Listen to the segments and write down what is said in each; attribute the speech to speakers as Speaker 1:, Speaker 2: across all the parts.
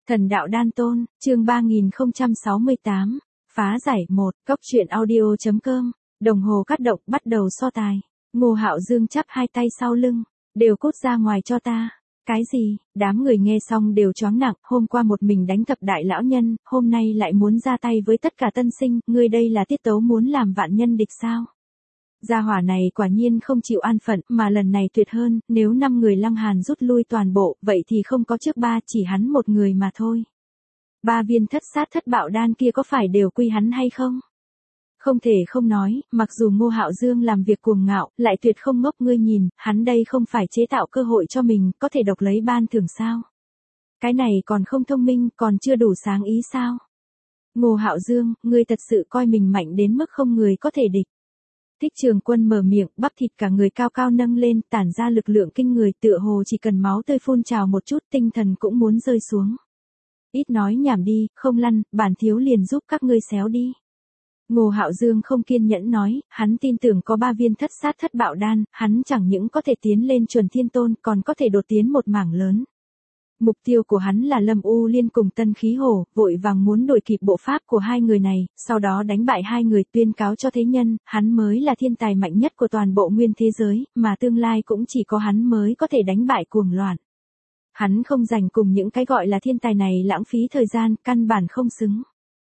Speaker 1: Thần đạo đan tôn, chương 3068, phá giải 1, cốc truyện audio.com, đồng hồ cắt động bắt đầu so tài. Ngô Hạo Dương chắp hai tay sau lưng, đều cút ra ngoài cho ta. Cái gì? Đám người nghe xong đều choáng nặng, hôm qua một mình đánh thập đại lão nhân, hôm nay lại muốn ra tay với tất cả tân sinh, ngươi đây là tiết tấu muốn làm vạn nhân địch sao? Gia hỏa này quả nhiên không chịu an phận, mà lần này tuyệt hơn, nếu 5 người Lăng Hàn rút lui toàn bộ, vậy thì không có trước 3, chỉ hắn một người mà thôi. 3 viên thất sát thất bạo đan kia có phải đều quy hắn hay không? Không thể không nói, mặc dù Ngô Hạo Dương làm việc cuồng ngạo, lại tuyệt không ngốc, ngươi nhìn, hắn đây không phải chế tạo cơ hội cho mình, có thể độc lấy ban thưởng sao? Cái này còn không thông minh, còn chưa đủ sáng ý sao? Ngô Hạo Dương, ngươi thật sự coi mình mạnh đến mức không người có thể địch. Thích Trường Quân mở miệng, bắp thịt cả người cao cao nâng lên, tản ra lực lượng kinh người, tựa hồ chỉ cần máu tươi phun trào một chút, tinh thần cũng muốn rơi xuống. Ít nói nhảm đi, không lăn, bản thiếu liền giúp các ngươi xéo đi. Ngô Hạo Dương không kiên nhẫn nói, hắn tin tưởng có 3 viên thất sát thất bạo đan, hắn chẳng những có thể tiến lên chuẩn thiên tôn, còn có thể đột tiến một mảng lớn. Mục tiêu của hắn là Lâm U Liên cùng Tân Khí Hổ, vội vàng muốn đuổi kịp bộ pháp của hai người này, sau đó đánh bại hai người, tuyên cáo cho thế nhân, hắn mới là thiên tài mạnh nhất của toàn bộ nguyên thế giới, mà tương lai cũng chỉ có hắn mới có thể đánh bại cuồng loạn. Hắn không dành cùng những cái gọi là thiên tài này lãng phí thời gian, căn bản không xứng.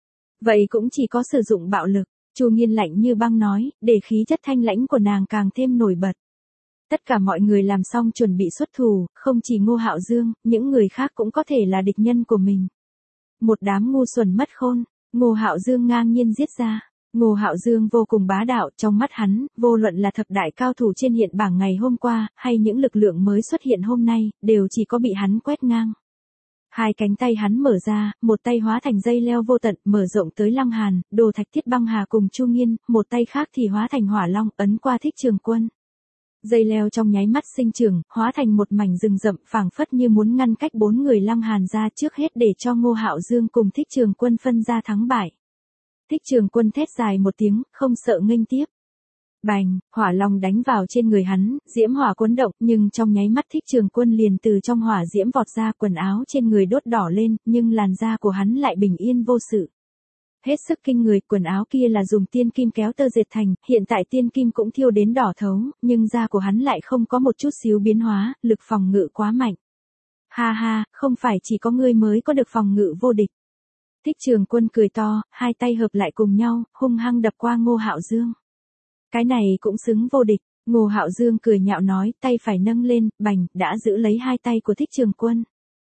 Speaker 1: Vậy cũng chỉ có sử dụng bạo lực. Chu Nghiên lạnh như băng nói, để khí chất thanh lãnh của nàng càng thêm nổi bật. Tất cả mọi người làm xong chuẩn bị xuất thủ, không chỉ Ngô Hạo Dương, những người khác cũng có thể là địch nhân của mình. Một đám ngu xuẩn mất khôn, Ngô Hạo Dương ngang nhiên giết ra. Ngô Hạo Dương vô cùng bá đạo, trong mắt hắn, vô luận là thập đại cao thủ trên hiện bảng ngày hôm qua, hay những lực lượng mới xuất hiện hôm nay, đều chỉ có bị hắn quét ngang. Hai cánh tay hắn mở ra, một tay hóa thành dây leo vô tận, mở rộng tới Lăng Hàn, Đồ Thạch Thiết Băng Hà cùng Chu Nghiên, một tay khác thì hóa thành hỏa long, ấn qua Thích Trường Quân. Dây leo trong nháy mắt sinh trưởng, hóa thành một mảnh rừng rậm, phảng phất như muốn ngăn cách 4 người Lăng Hàn ra, trước hết để cho Ngô Hạo Dương cùng Thích Trường Quân phân ra thắng bại. Thích Trường Quân thét dài một tiếng, không sợ nghênh tiếp. Bành, hỏa long đánh vào trên người hắn, diễm hỏa cuốn động, nhưng trong nháy mắt Thích Trường Quân liền từ trong hỏa diễm vọt ra, quần áo trên người đốt đỏ lên, nhưng làn da của hắn lại bình yên vô sự. Hết sức kinh người, quần áo kia là dùng tiên kim kéo tơ dệt thành, hiện tại tiên kim cũng thiêu đến đỏ thấu, nhưng da của hắn lại không có một chút xíu biến hóa, lực phòng ngự quá mạnh. Ha ha, không phải chỉ có ngươi mới có được phòng ngự vô địch. Thích Trường Quân cười to, hai tay hợp lại cùng nhau, hung hăng đập qua Ngô Hạo Dương. Cái này cũng xứng vô địch. Ngô Hạo Dương cười nhạo nói, tay phải nâng lên, bành, đã giữ lấy hai tay của Thích Trường Quân.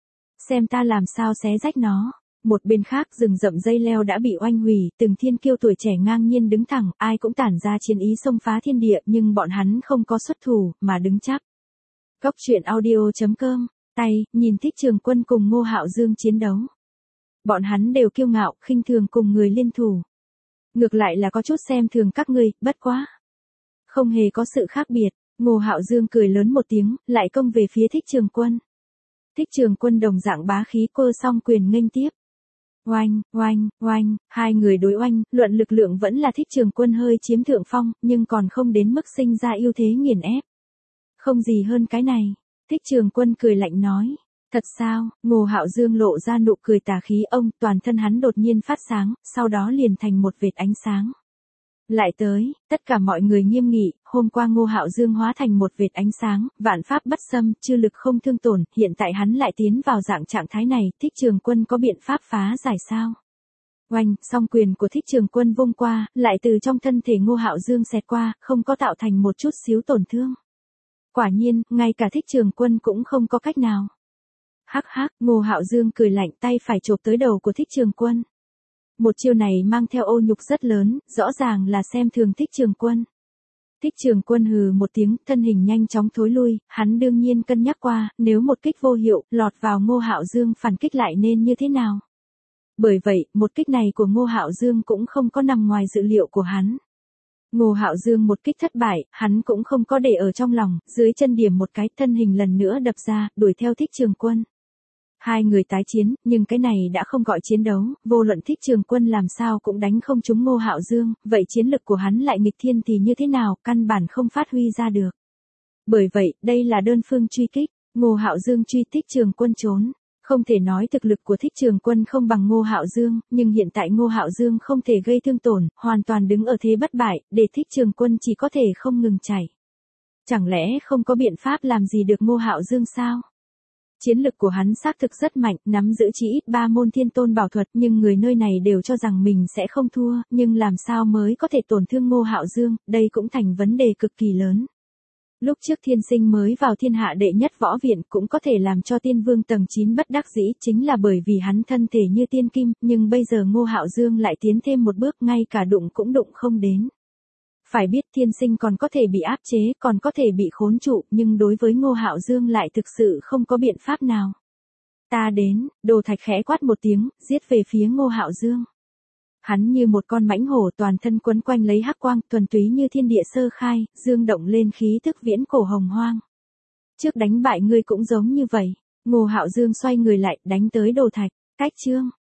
Speaker 1: Xem ta làm sao xé rách nó. Một bên khác rừng rậm dây leo đã bị oanh hủy, từng thiên kiêu tuổi trẻ ngang nhiên đứng thẳng, ai cũng tản ra chiến ý xông phá thiên địa, nhưng bọn hắn không có xuất thủ, mà đứng chắc. Cốc truyện audio.com, tay, nhìn Thích Trường Quân cùng Ngô Hạo Dương chiến đấu. Bọn hắn đều kiêu ngạo, khinh thường cùng người liên thủ. Ngược lại là có chút xem thường các ngươi, bất quá. Không hề có sự khác biệt, Ngô Hạo Dương cười lớn một tiếng, lại công về phía Thích Trường Quân. Thích Trường Quân đồng dạng bá khí cơ song quyền nghênh tiếp. Oanh, oanh, oanh, hai người đối oanh, luận lực lượng vẫn là Thích Trường Quân hơi chiếm thượng phong, nhưng còn không đến mức sinh ra ưu thế nghiền ép. Không gì hơn cái này, Thích Trường Quân cười lạnh nói. Thật sao? Ngô Hạo Dương lộ ra nụ cười tà khí, ông, toàn thân hắn đột nhiên phát sáng, sau đó liền thành một vệt ánh sáng. Lại tới, tất cả mọi người nghiêm nghị, hôm qua Ngô Hạo Dương hóa thành một vệt ánh sáng, vạn pháp bất xâm, chư lực không thương tổn, hiện tại hắn lại tiến vào dạng trạng thái này, Thích Trường Quân có biện pháp phá giải sao? Oanh, song quyền của Thích Trường Quân vung qua, lại từ trong thân thể Ngô Hạo Dương xẹt qua, không có tạo thành một chút xíu tổn thương. Quả nhiên, ngay cả Thích Trường Quân cũng không có cách nào. Hắc hắc, Ngô Hạo Dương cười lạnh, tay phải chộp tới đầu của Thích Trường Quân. Một chiêu này mang theo ô nhục rất lớn, rõ ràng là xem thường Thích Trường Quân. Thích Trường Quân hừ một tiếng, thân hình nhanh chóng thối lui, hắn đương nhiên cân nhắc qua, nếu một kích vô hiệu, lọt vào Ngô Hạo Dương phản kích lại nên như thế nào. Bởi vậy, một kích này của Ngô Hạo Dương cũng không có nằm ngoài dự liệu của hắn. Ngô Hạo Dương một kích thất bại, hắn cũng không có để ở trong lòng, dưới chân điểm một cái, thân hình lần nữa đập ra, đuổi theo Thích Trường Quân. Hai người tái chiến, nhưng cái này đã không gọi chiến đấu, vô luận Thích Trường Quân làm sao cũng đánh không trúng Ngô Hạo Dương, vậy chiến lực của hắn lại nghịch thiên thì như thế nào, căn bản không phát huy ra được. Bởi vậy, đây là đơn phương truy kích, Ngô Hạo Dương truy Thích Trường Quân trốn. Không thể nói thực lực của Thích Trường Quân không bằng Ngô Hạo Dương, nhưng hiện tại Ngô Hạo Dương không thể gây thương tổn, hoàn toàn đứng ở thế bất bại, để Thích Trường Quân chỉ có thể không ngừng chạy. Chẳng lẽ không có biện pháp làm gì được Ngô Hạo Dương sao? Chiến lực của hắn xác thực rất mạnh, nắm giữ chỉ ít 3 môn thiên tôn bảo thuật, nhưng người nơi này đều cho rằng mình sẽ không thua, nhưng làm sao mới có thể tổn thương Ngô Hạo Dương, đây cũng thành vấn đề cực kỳ lớn. Lúc trước Thiên Sinh mới vào thiên hạ đệ nhất võ viện cũng có thể làm cho Tiên Vương tầng 9 bất đắc dĩ, chính là bởi vì hắn thân thể như tiên kim, nhưng bây giờ Ngô Hạo Dương lại tiến thêm một bước, ngay cả đụng cũng đụng không đến. Phải biết Thiên Sinh còn có thể bị áp chế, còn có thể bị khốn trụ, nhưng đối với Ngô Hạo Dương lại thực sự không có biện pháp nào. Ta đến, Đồ Thạch khẽ quát một tiếng, giết về phía Ngô Hạo Dương. Hắn như một con mãnh hổ, toàn thân quấn quanh lấy hắc quang, thuần túy như thiên địa sơ khai, dương động lên khí thức viễn cổ hồng hoang. Trước đánh bại ngươi cũng giống như vậy. Ngô Hạo Dương xoay người lại, đánh tới Đồ Thạch. Cách chương